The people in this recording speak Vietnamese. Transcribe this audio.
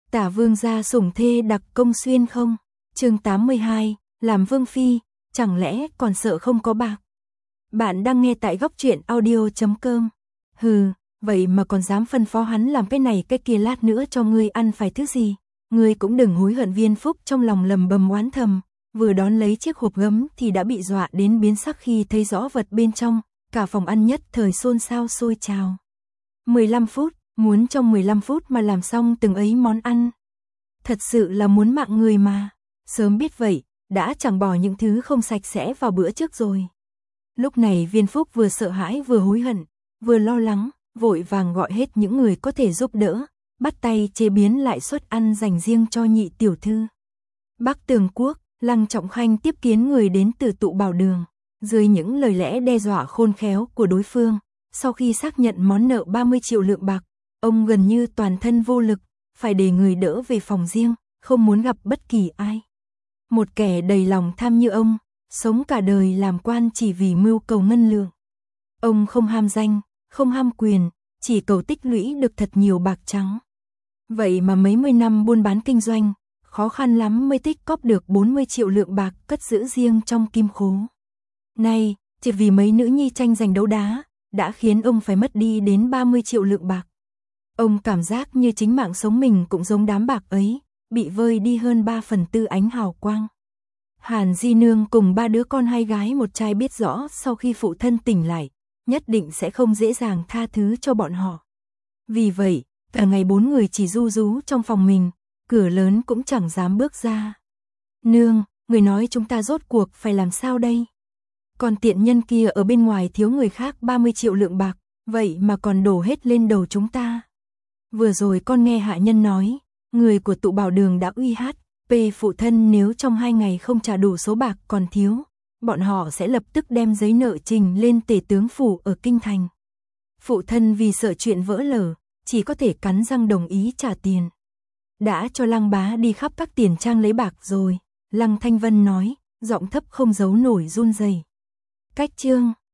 Tả vương gia sủng thê đặc công xuyên không? Chương 82, làm vương phi, chẳng lẽ còn sợ không có bạc? Bạn đang nghe tại góc truyện audio.com. Hừ, vậy mà còn dám phân phó hắn làm cái này cái kia, lát nữa cho ngươi ăn phải thứ gì? Ngươi cũng đừng hối hận. Viên Phúc trong lòng lầm bầm oán thầm, vừa đón lấy chiếc hộp gấm thì đã bị dọa đến biến sắc khi thấy rõ vật bên trong, cả phòng ăn nhất thời xôn xao sôi trào. 15 phút, muốn trong 15 phút mà làm xong từng ấy món ăn. Thật sự là muốn mạng người mà, sớm biết vậy, đã chẳng bỏ những thứ không sạch sẽ vào bữa trước rồi. Lúc này Viên Phúc vừa sợ hãi vừa hối hận, vừa lo lắng, vội vàng gọi hết những người có thể giúp đỡ, bắt tay chế biến lại suất ăn dành riêng cho nhị tiểu thư. Bắc Tường Quốc, Lăng Trọng Khanh tiếp kiến người đến từ Tụ Bảo Đường, dưới những lời lẽ đe dọa khôn khéo của đối phương, sau khi xác nhận món nợ 30 triệu lượng bạc, ông gần như toàn thân vô lực, phải để người đỡ về phòng riêng, không muốn gặp bất kỳ ai. Một kẻ đầy lòng tham như ông, sống cả đời làm quan chỉ vì mưu cầu ngân lượng. Ông không ham danh, không ham quyền, chỉ cầu tích lũy được thật nhiều bạc trắng. Vậy mà mấy mươi năm buôn bán kinh doanh, khó khăn lắm mới tích cóp được 40 triệu lượng bạc cất giữ riêng trong kim khố. Nay, chỉ vì mấy nữ nhi tranh giành đấu đá, đã khiến ông phải mất đi đến 30 triệu lượng bạc. Ông cảm giác như chính mạng sống mình cũng giống đám bạc ấy, bị vơi đi hơn 3/4 ánh hào quang. Hàn Di Nương cùng 3 đứa con 2 gái 1 trai biết rõ sau khi phụ thân tỉnh lại, nhất định sẽ không dễ dàng tha thứ cho bọn họ. Vì vậy, cả ngày 4 người chỉ ru rú trong phòng mình, cửa lớn cũng chẳng dám bước ra. Nương, người nói chúng ta rốt cuộc phải làm sao đây? Còn tiện nhân kia ở bên ngoài thiếu người khác 30 triệu lượng bạc, vậy mà còn đổ hết lên đầu chúng ta. Vừa rồi con nghe hạ nhân nói, người của Tụ Bảo Đường đã uy hát, phụ thân nếu trong 2 ngày không trả đủ số bạc còn thiếu, bọn họ sẽ lập tức đem giấy nợ trình lên tể tướng phủ ở kinh thành. Phụ thân vì sợ chuyện vỡ lở, chỉ có thể cắn răng đồng ý trả tiền. Đã cho Lăng bá đi khắp các tiền trang lấy bạc rồi, Lăng Thanh Vân nói, giọng thấp không giấu nổi run rẩy. Cách chương